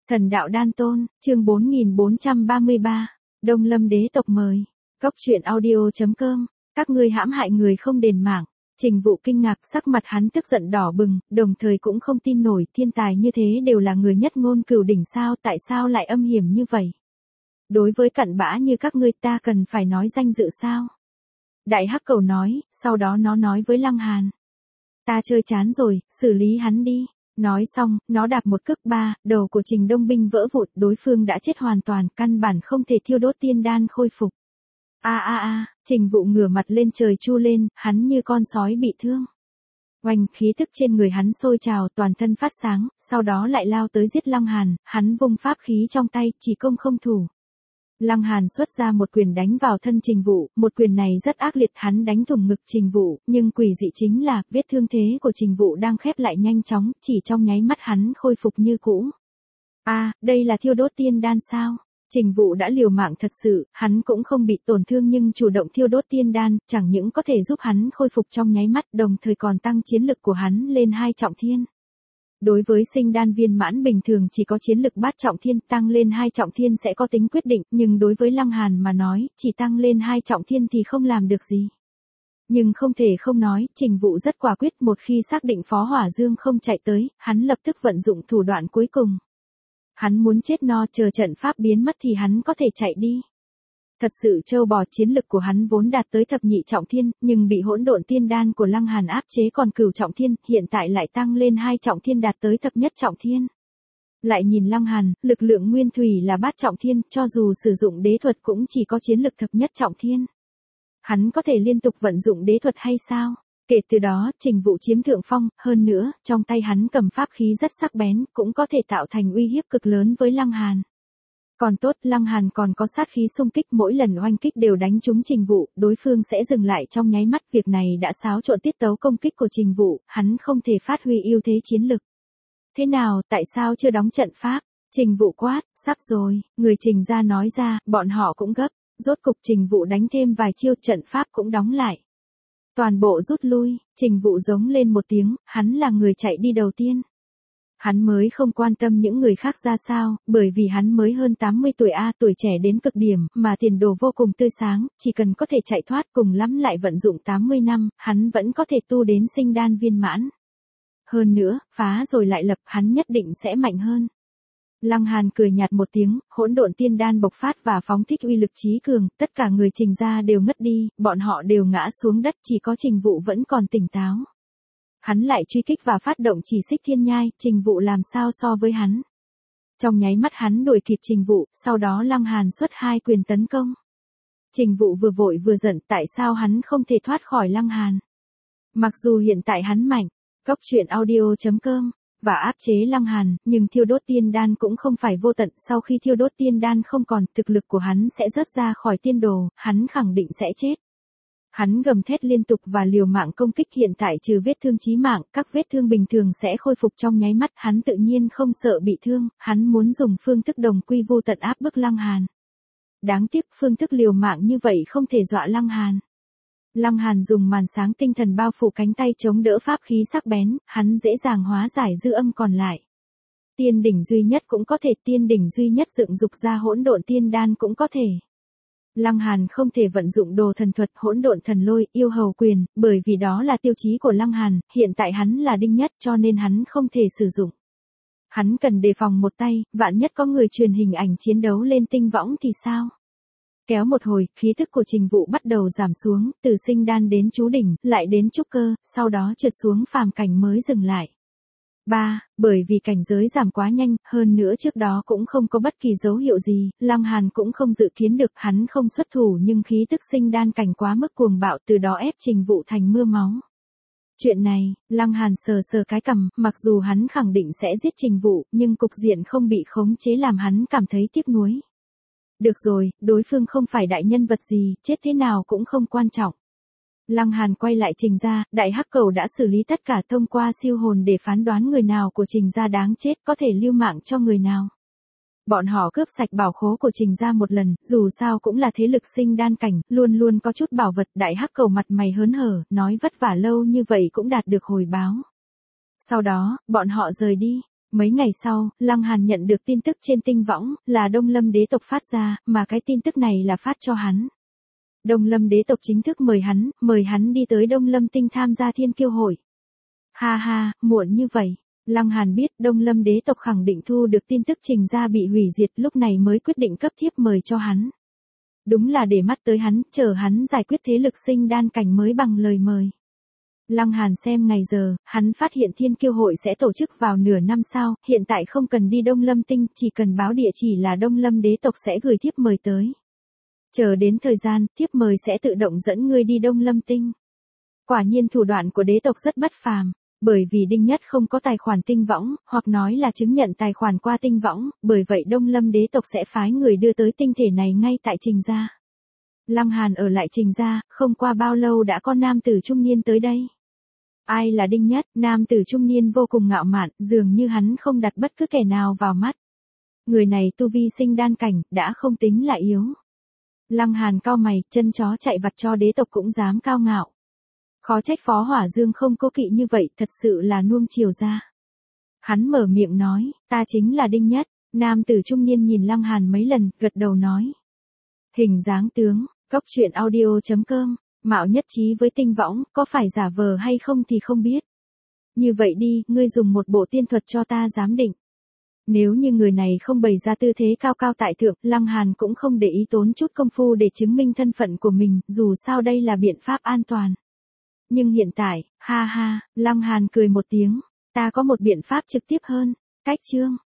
Thần đạo đan tôn, chương 4433, Đông Lâm đế tộc mời. Cốc truyện audio.com, các ngươi hãm hại người không đền mạng. Trình Vụ kinh ngạc, sắc mặt hắn tức giận đỏ bừng, đồng thời cũng không tin nổi, thiên tài như thế đều là người nhất ngôn cửu đỉnh sao, tại sao lại âm hiểm như vậy? Đối với cặn bã như các ngươi ta cần phải nói danh dự sao? Đại Hắc Cầu nói, sau đó nó nói với Lăng Hàn. Ta chơi chán rồi, xử lý hắn đi. Nói xong, nó đạp một cước ba, đầu của Trình Đông Binh vỡ vụn, đối phương đã chết hoàn toàn, căn bản không thể thiêu đốt tiên đan khôi phục. Trình Vụ ngửa mặt lên trời chu lên, hắn như con sói bị thương. Oanh, khí tức trên người hắn sôi trào, toàn thân phát sáng, sau đó lại lao tới giết Lăng Hàn, hắn vung pháp khí trong tay, chỉ công không thủ. Lăng Hàn xuất ra một quyền đánh vào thân Trình Vụ, một quyền này rất ác liệt, hắn đánh thủng ngực Trình Vụ, nhưng quỷ dị chính là, vết thương thế của Trình Vụ đang khép lại nhanh chóng, chỉ trong nháy mắt hắn khôi phục như cũ. Đây là thiêu đốt tiên đan sao? Trình Vụ đã liều mạng thật sự, hắn cũng không bị tổn thương nhưng chủ động thiêu đốt tiên đan, chẳng những có thể giúp hắn khôi phục trong nháy mắt, đồng thời còn tăng chiến lực của hắn lên 2 trọng thiên. Đối với sinh đan viên mãn bình thường chỉ có chiến lực bát trọng thiên, tăng lên 2 trọng thiên sẽ có tính quyết định, nhưng đối với Lăng Hàn mà nói, chỉ tăng lên 2 trọng thiên thì không làm được gì. Nhưng không thể không nói, Trình Vụ rất quả quyết, một khi xác định Phó Hỏa Dương không chạy tới, hắn lập tức vận dụng thủ đoạn cuối cùng. Hắn muốn chết no, chờ trận pháp biến mất thì hắn có thể chạy đi. Thật sự trâu bò, chiến lực của hắn vốn đạt tới thập nhị trọng thiên, nhưng bị hỗn độn tiên đan của Lăng Hàn áp chế còn cửu trọng thiên, hiện tại lại tăng lên 2 trọng thiên đạt tới thập nhất trọng thiên. Lại nhìn Lăng Hàn, lực lượng nguyên thủy là bát trọng thiên, cho dù sử dụng đế thuật cũng chỉ có chiến lực thập nhất trọng thiên. Hắn có thể liên tục vận dụng đế thuật hay sao? Kể từ đó, Trình Vụ chiếm thượng phong, hơn nữa, trong tay hắn cầm pháp khí rất sắc bén, cũng có thể tạo thành uy hiếp cực lớn với Lăng Hàn. Còn tốt, Lăng Hàn còn có sát khí xung kích, mỗi lần oanh kích đều đánh trúng Trình Vụ, đối phương sẽ dừng lại trong nháy mắt, việc này đã xáo trộn tiết tấu công kích của Trình Vụ, hắn không thể phát huy ưu thế chiến lực. Thế nào, tại sao chưa đóng trận pháp? Trình Vụ quát, sắp rồi, người Trình gia nói ra, bọn họ cũng gấp, rốt cục Trình Vụ đánh thêm vài chiêu, trận pháp cũng đóng lại. Toàn bộ rút lui, Trình Vụ giống lên một tiếng, hắn là người chạy đi đầu tiên. Hắn mới không quan tâm những người khác ra sao, bởi vì hắn mới hơn 80 tuổi tuổi trẻ đến cực điểm, mà tiền đồ vô cùng tươi sáng, chỉ cần có thể chạy thoát cùng lắm lại vận dụng 80 năm, hắn vẫn có thể tu đến sinh đan viên mãn. Hơn nữa, phá rồi lại lập, hắn nhất định sẽ mạnh hơn. Lăng Hàn cười nhạt một tiếng, hỗn độn tiên đan bộc phát và phóng thích uy lực chí cường, tất cả người Trình gia đều ngất đi, bọn họ đều ngã xuống đất, chỉ có Trình Vụ vẫn còn tỉnh táo. Hắn lại truy kích và phát động chỉ xích thiên nhai, Trình Vụ làm sao so với hắn. Trong nháy mắt hắn đuổi kịp Trình Vụ, sau đó Lăng Hàn xuất 2 quyền tấn công. Trình Vụ vừa vội vừa giận, tại sao hắn không thể thoát khỏi Lăng Hàn. Mặc dù hiện tại hắn mạnh, Cốc truyện audio.com, và áp chế Lăng Hàn, nhưng thiêu đốt tiên đan cũng không phải vô tận, sau khi thiêu đốt tiên đan không còn, thực lực của hắn sẽ rớt ra khỏi tiên đồ, hắn khẳng định sẽ chết. Hắn gầm thét liên tục và liều mạng công kích, hiện tại trừ vết thương chí mạng, các vết thương bình thường sẽ khôi phục trong nháy mắt, hắn tự nhiên không sợ bị thương, hắn muốn dùng phương thức đồng quy vu tận áp bức Lăng Hàn. Đáng tiếc phương thức liều mạng như vậy không thể dọa Lăng Hàn. Lăng Hàn dùng màn sáng tinh thần bao phủ cánh tay chống đỡ pháp khí sắc bén, hắn dễ dàng hóa giải dư âm còn lại. Tiên đỉnh duy nhất cũng có thể, tiên đỉnh duy nhất dựng dục ra hỗn độn tiên đan cũng có thể. Lăng Hàn không thể vận dụng đồ thần thuật hỗn độn thần lôi, yêu hầu quyền, bởi vì đó là tiêu chí của Lăng Hàn, hiện tại hắn là đinh nhất cho nên hắn không thể sử dụng. Hắn cần đề phòng một tay, vạn nhất có người truyền hình ảnh chiến đấu lên tinh võng thì sao? Kéo một hồi, khí thức của Trình Vụ bắt đầu giảm xuống, từ sinh đan đến chú đỉnh, lại đến trúc cơ, sau đó trượt xuống phàm cảnh mới dừng lại. Bởi vì cảnh giới giảm quá nhanh, hơn nữa trước đó cũng không có bất kỳ dấu hiệu gì, Lăng Hàn cũng không dự kiến được, hắn không xuất thủ nhưng khí tức sinh đan cảnh quá mức cuồng bạo, từ đó ép Trình Vụ thành mưa máu. Chuyện này, Lăng Hàn sờ sờ cái cằm, mặc dù hắn khẳng định sẽ giết Trình Vụ, nhưng cục diện không bị khống chế làm hắn cảm thấy tiếc nuối. Được rồi, đối phương không phải đại nhân vật gì, chết thế nào cũng không quan trọng. Lăng Hàn quay lại Trình gia, Đại Hắc Cầu đã xử lý tất cả, thông qua siêu hồn để phán đoán người nào của Trình gia đáng chết, có thể lưu mạng cho người nào. Bọn họ cướp sạch bảo khố của Trình gia một lần, dù sao cũng là thế lực sinh đan cảnh, luôn luôn có chút bảo vật. Đại Hắc Cầu mặt mày hớn hở, nói vất vả lâu như vậy cũng đạt được hồi báo. Sau đó, bọn họ rời đi. Mấy ngày sau, Lăng Hàn nhận được tin tức trên tinh võng, là Đông Lâm đế tộc phát ra, mà cái tin tức này là phát cho hắn. Đông Lâm đế tộc chính thức mời hắn đi tới Đông Lâm tinh tham gia thiên kiêu hội. Ha ha, muộn như vậy. Lăng Hàn biết Đông Lâm đế tộc khẳng định thu được tin tức Trình gia bị hủy diệt, lúc này mới quyết định cấp thiếp mời cho hắn. Đúng là để mắt tới hắn, chờ hắn giải quyết thế lực sinh đan cảnh mới bằng lời mời. Lăng Hàn xem ngày giờ, hắn phát hiện thiên kiêu hội sẽ tổ chức vào nửa năm sau, hiện tại không cần đi Đông Lâm tinh, chỉ cần báo địa chỉ là Đông Lâm đế tộc sẽ gửi thiếp mời tới. Chờ đến thời gian, thiếp mời sẽ tự động dẫn ngươi đi Đông Lâm tinh. Quả nhiên thủ đoạn của đế tộc rất bất phàm, bởi vì Đinh Nhất không có tài khoản tinh võng, hoặc nói là chứng nhận tài khoản qua tinh võng, bởi vậy Đông Lâm đế tộc sẽ phái người đưa tới tinh thể này ngay tại Trình gia. Lăng Hàn ở lại Trình gia, không qua bao lâu đã có nam tử trung niên tới đây. Ai là Đinh Nhất? Nam tử trung niên vô cùng ngạo mạn, dường như hắn không đặt bất cứ kẻ nào vào mắt. Người này tu vi sinh đan cảnh, đã không tính là yếu. Lăng Hàn cau mày, chân chó chạy vặt cho đế tộc cũng dám cao ngạo. Khó trách Phó Hỏa Dương không cố kỵ như vậy, thật sự là nuông chiều ra. Hắn mở miệng nói, ta chính là Đinh Nhất. Nam tử trung niên nhìn Lăng Hàn mấy lần, gật đầu nói. Hình dáng tướng, Cốc truyện audio.com, mạo nhất trí với tinh võng, có phải giả vờ hay không thì không biết. Như vậy đi, ngươi dùng một bộ tiên thuật cho ta giám định. Nếu như người này không bày ra tư thế cao cao tại thượng, Lăng Hàn cũng không để ý tốn chút công phu để chứng minh thân phận của mình, dù sao đây là biện pháp an toàn. Nhưng hiện tại, ha ha, Lăng Hàn cười một tiếng, ta có một biện pháp trực tiếp hơn. Cách chương